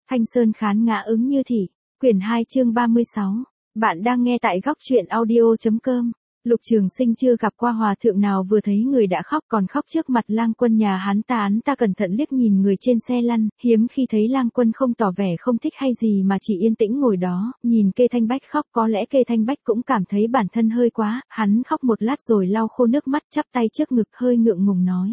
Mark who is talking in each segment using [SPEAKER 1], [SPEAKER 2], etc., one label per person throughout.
[SPEAKER 1] Thanh Sơn khán ngã ứng như thị, quyển 2 chương 36. Bạn đang nghe tại góc truyện audio.com. Lục Trường Sinh chưa gặp qua hòa thượng nào vừa thấy người đã khóc còn khóc trước mặt Lang Quân nhà hắn ta cẩn thận liếc nhìn người trên xe lăn, hiếm khi thấy Lang Quân không tỏ vẻ không thích hay gì mà chỉ yên tĩnh ngồi đó, nhìn Kê Thanh Bách khóc, có lẽ Kê Thanh Bách cũng cảm thấy bản thân hơi quá, hắn khóc một lát rồi lau khô nước mắt, chắp tay trước ngực hơi ngượng ngùng nói.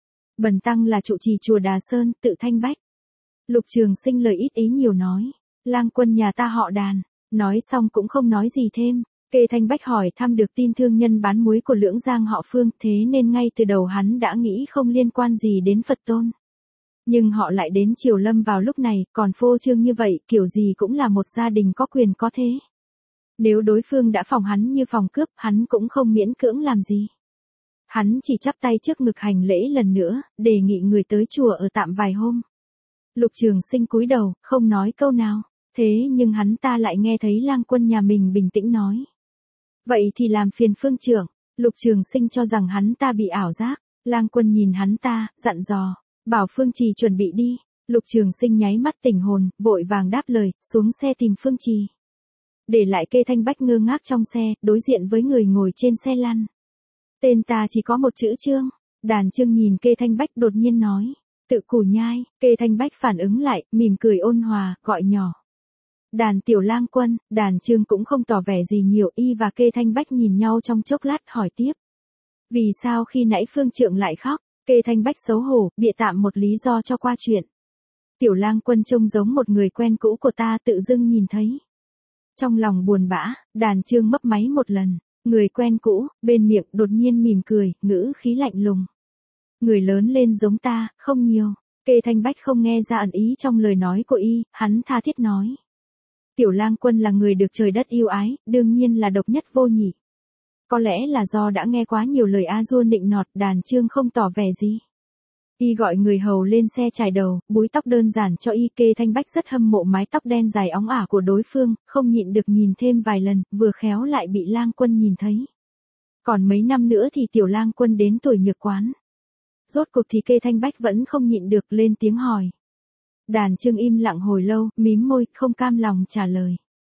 [SPEAKER 1] Bần tăng là trụ trì chùa Đà Sơn, tự Thanh Bách. Lục Trường Sinh lời ít ý nhiều nói, Lang Quân nhà ta họ Đàn, nói xong cũng không nói gì thêm. Kê Thanh Bách hỏi thăm được tin thương nhân bán muối của Lưỡng Giang họ Phương, thế nên ngay từ đầu hắn đã nghĩ không liên quan gì đến Phật tôn. Nhưng họ lại đến Triều Lâm vào lúc này, còn phô trương như vậy, kiểu gì cũng là một gia đình có quyền có thế. Nếu đối phương đã phòng hắn như phòng cướp, hắn cũng không miễn cưỡng làm gì. Hắn chỉ chắp tay trước ngực hành lễ lần nữa, đề nghị người tới chùa ở tạm vài hôm. Lục Trường Sinh cúi đầu, không nói câu nào, thế nhưng hắn ta lại nghe thấy Lang Quân nhà mình bình tĩnh nói. Vậy thì làm phiền Phương trưởng. Lục Trường Sinh cho rằng hắn ta bị ảo giác. Lang Quân nhìn hắn ta, dặn dò, bảo Phương Trì chuẩn bị đi. Lục Trường Sinh nháy mắt tỉnh hồn, vội vàng đáp lời, xuống xe tìm Phương Trì. Để lại Kê Thanh Bách ngơ ngác trong xe, đối diện với người ngồi trên xe lăn. Tên ta chỉ có một chữ Trương. Đàn Trương nhìn Kê Thanh Bách đột nhiên nói, tự Củ Nhai. Kê Thanh Bách phản ứng lại, mỉm cười ôn hòa, gọi nhỏ. Đàn tiểu Lang Quân. Đàn Trương cũng không tỏ vẻ gì nhiều, y và Kê Thanh Bách nhìn nhau trong chốc lát hỏi tiếp. Vì sao khi nãy Phương trượng lại khóc? Kê Thanh Bách xấu hổ, bịa tạm một lý do cho qua chuyện. Tiểu Lang Quân trông giống một người quen cũ của ta, tự dưng nhìn thấy. Trong lòng buồn bã, Đàn Trương mấp máy một lần, người quen cũ, bên miệng đột nhiên mỉm cười, ngữ khí lạnh lùng. Người lớn lên giống ta, không nhiều. Kê Thanh Bách không nghe ra ẩn ý trong lời nói của y, hắn tha thiết nói. Tiểu Lang Quân là người được trời đất yêu ái, đương nhiên là độc nhất vô nhị. Có lẽ là do đã nghe quá nhiều lời a dua nịnh nọt, Đàn Trương không tỏ vẻ gì. Y gọi người hầu lên xe chải đầu, búi tóc đơn giản cho y. Kê Thanh Bách rất hâm mộ mái tóc đen dài óng ả của đối phương, không nhịn được nhìn thêm vài lần, vừa khéo lại bị Lang Quân nhìn thấy. Còn mấy năm nữa thì Tiểu Lang Quân đến tuổi nhược quán. Rốt cuộc thì Kê Thanh Bách vẫn không nhịn được lên tiếng hỏi. Đàn Trương im lặng hồi lâu, mím môi, không cam lòng trả lời.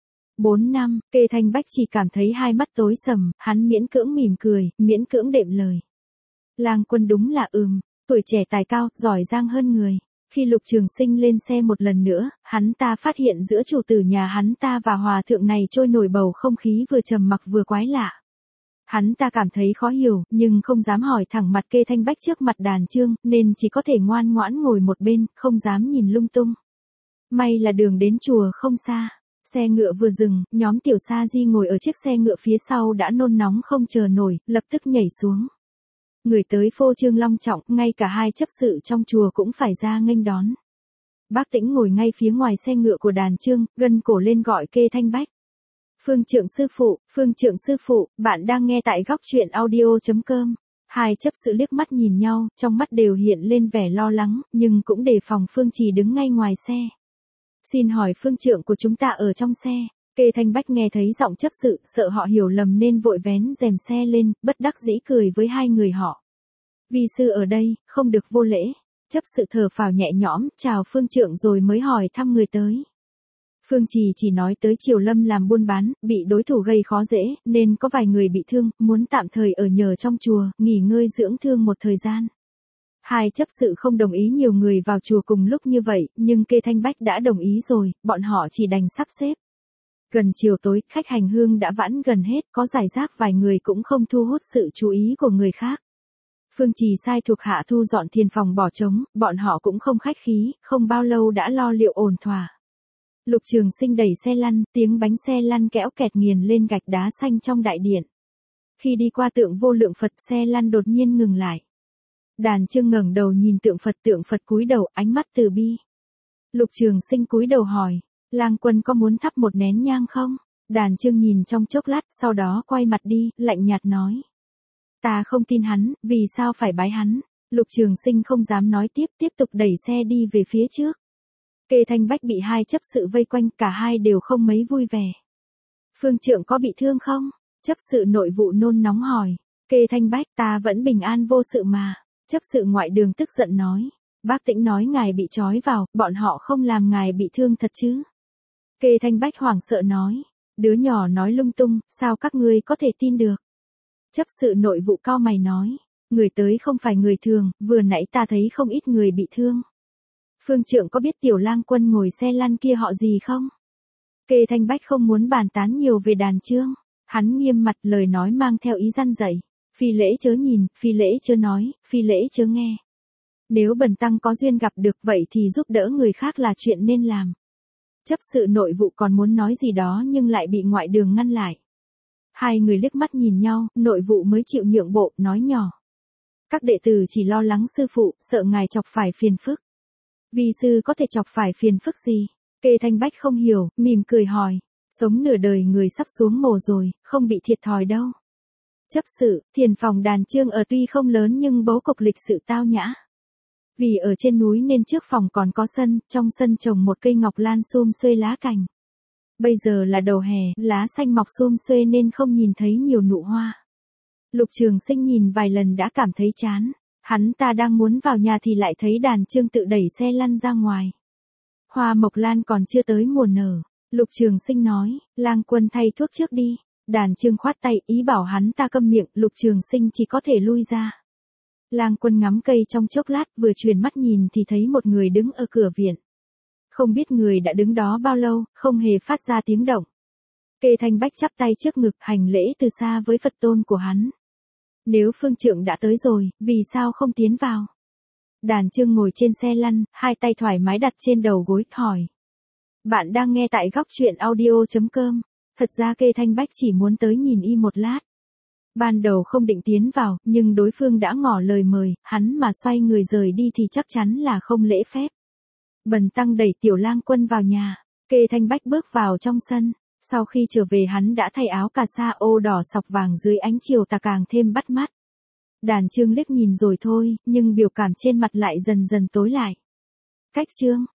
[SPEAKER 1] 4 năm, Kê Thanh Bách chỉ cảm thấy hai mắt tối sầm, hắn miễn cưỡng mỉm cười, miễn cưỡng đệm lời. Lang Quân đúng là tuổi trẻ tài cao, giỏi giang hơn người. Khi Lục Trường Sinh lên xe một lần nữa, hắn ta phát hiện giữa chủ tử nhà hắn ta và hòa thượng này trôi nổi bầu không khí vừa trầm mặc vừa quái lạ. Hắn ta cảm thấy khó hiểu, nhưng không dám hỏi thẳng mặt Kê Thanh Bách trước mặt Đàn Trương, nên chỉ có thể ngoan ngoãn ngồi một bên, không dám nhìn lung tung. May là đường đến chùa không xa. Xe ngựa vừa dừng, nhóm Tiểu Sa Di ngồi ở chiếc xe ngựa phía sau đã nôn nóng không chờ nổi, lập tức nhảy xuống. Người tới phô trương long trọng, ngay cả hai chấp sự trong chùa cũng phải ra nghênh đón. Bác Tĩnh ngồi ngay phía ngoài xe ngựa của Đàn Trương, gân cổ lên gọi Kê Thanh Bách. Phương trượng sư phụ, bạn đang nghe tại góc truyện audio.com. Hai chấp sự liếc mắt nhìn nhau, trong mắt đều hiện lên vẻ lo lắng, nhưng cũng đề phòng Phương Trì đứng ngay ngoài xe. Xin hỏi phương trượng của chúng ta ở trong xe. Kê Thanh Bách nghe thấy giọng chấp sự, sợ họ hiểu lầm nên vội vén rèm xe lên, bất đắc dĩ cười với hai người họ. Vi sư ở đây, không được vô lễ. Chấp sự thở phào nhẹ nhõm, chào phương trượng rồi mới hỏi thăm người tới. Phương Trì chỉ nói tới Triều Lâm làm buôn bán, bị đối thủ gây khó dễ, nên có vài người bị thương, muốn tạm thời ở nhờ trong chùa, nghỉ ngơi dưỡng thương một thời gian. Hai chấp sự không đồng ý nhiều người vào chùa cùng lúc như vậy, nhưng Kê Thanh Bách đã đồng ý rồi, bọn họ chỉ đành sắp xếp. Gần chiều tối, khách hành hương đã vãn gần hết, có rải rác vài người cũng không thu hút sự chú ý của người khác. Phương Trì sai thuộc hạ thu dọn thiền phòng bỏ trống, bọn họ cũng không khách khí, không bao lâu đã lo liệu ổn thỏa. Lục Trường Sinh đẩy xe lăn, tiếng bánh xe lăn kẽo kẹt nghiền lên gạch đá xanh trong đại điện. Khi đi qua tượng Vô Lượng Phật, xe lăn đột nhiên ngừng lại. Đàn Trương ngẩng đầu nhìn tượng Phật cúi đầu, ánh mắt từ bi. Lục Trường Sinh cúi đầu hỏi, Lang Quân có muốn thắp một nén nhang không? Đàn Trương nhìn trong chốc lát, sau đó quay mặt đi, lạnh nhạt nói. Ta không tin hắn, vì sao phải bái hắn? Lục Trường Sinh không dám nói tiếp tục đẩy xe đi về phía trước. Kê Thanh Bách bị hai chấp sự vây quanh, cả hai đều không mấy vui vẻ. Phương trượng có bị thương không? Chấp sự nội vụ nôn nóng hỏi. Kê Thanh Bách, ta vẫn bình an vô sự mà. Chấp sự ngoại đường tức giận nói. Bác Tĩnh nói ngài bị trói vào, bọn họ không làm ngài bị thương thật chứ? Kê Thanh Bách hoảng sợ nói. Đứa nhỏ nói lung tung, sao các ngươi có thể tin được? Chấp sự nội vụ cau mày nói. Người tới không phải người thường, vừa nãy ta thấy không ít người bị thương. Phương Trượng có biết Tiểu Lang Quân ngồi xe lăn kia họ gì không? Kê Thanh Bách không muốn bàn tán nhiều về Đàn Chương. Hắn nghiêm mặt, lời nói mang theo ý răn dạy. Phi lễ chớ nhìn, phi lễ chớ nói, phi lễ chớ nghe. Nếu bần tăng có duyên gặp được vậy thì giúp đỡ người khác là chuyện nên làm. Chấp sự nội vụ còn muốn nói gì đó nhưng lại bị ngoại đường ngăn lại. Hai người liếc mắt nhìn nhau, nội vụ mới chịu nhượng bộ, nói nhỏ. Các đệ tử chỉ lo lắng sư phụ, sợ ngài chọc phải phiền phức. Vi sư có thể chọc phải phiền phức gì? Kê Thanh Bách không hiểu, mỉm cười hỏi. Sống nửa đời người sắp xuống mồ rồi, không bị thiệt thòi đâu. Chấp sự, thiền phòng Đàn Chương ở tuy không lớn nhưng bố cục lịch sự tao nhã. Vì ở trên núi nên trước phòng còn có sân, trong sân trồng một cây ngọc lan sum xuê lá cành. Bây giờ là đầu hè, lá xanh mọc sum xuê nên không nhìn thấy nhiều nụ hoa. Lục Trường Sinh nhìn vài lần đã cảm thấy chán. Hắn ta đang muốn vào nhà thì lại thấy Đàn Chương tự đẩy xe lăn ra ngoài. Hoa mộc lan còn chưa tới mùa nở. Lục Trường Sinh nói, Lang Quân thay thuốc trước đi. Đàn Chương khoát tay, ý bảo hắn ta câm miệng, Lục Trường Sinh chỉ có thể lui ra. Lang Quân ngắm cây trong chốc lát, vừa chuyển mắt nhìn thì thấy một người đứng ở cửa viện. Không biết người đã đứng đó bao lâu, không hề phát ra tiếng động. Kê Thanh Bách chắp tay trước ngực, hành lễ từ xa với Phật tôn của hắn. Nếu Phương Trượng đã tới rồi, vì sao không tiến vào? Đàn Chương ngồi trên xe lăn, hai tay thoải mái đặt trên đầu gối, hỏi. Bạn đang nghe tại góc truyện audio.com. Thật ra Kê Thanh Bách chỉ muốn tới nhìn y một lát. Ban đầu không định tiến vào, nhưng đối phương đã ngỏ lời mời, hắn mà xoay người rời đi thì chắc chắn là không lễ phép. Bần tăng đẩy Tiểu Lang Quân vào nhà. Kê Thanh Bách bước vào trong sân. Sau khi trở về hắn đã thay áo cà sa ô đỏ sọc vàng dưới ánh chiều tà càng thêm bắt mắt. Đàn Chương liếc nhìn rồi thôi, nhưng biểu cảm trên mặt lại dần dần tối lại. Cách chương.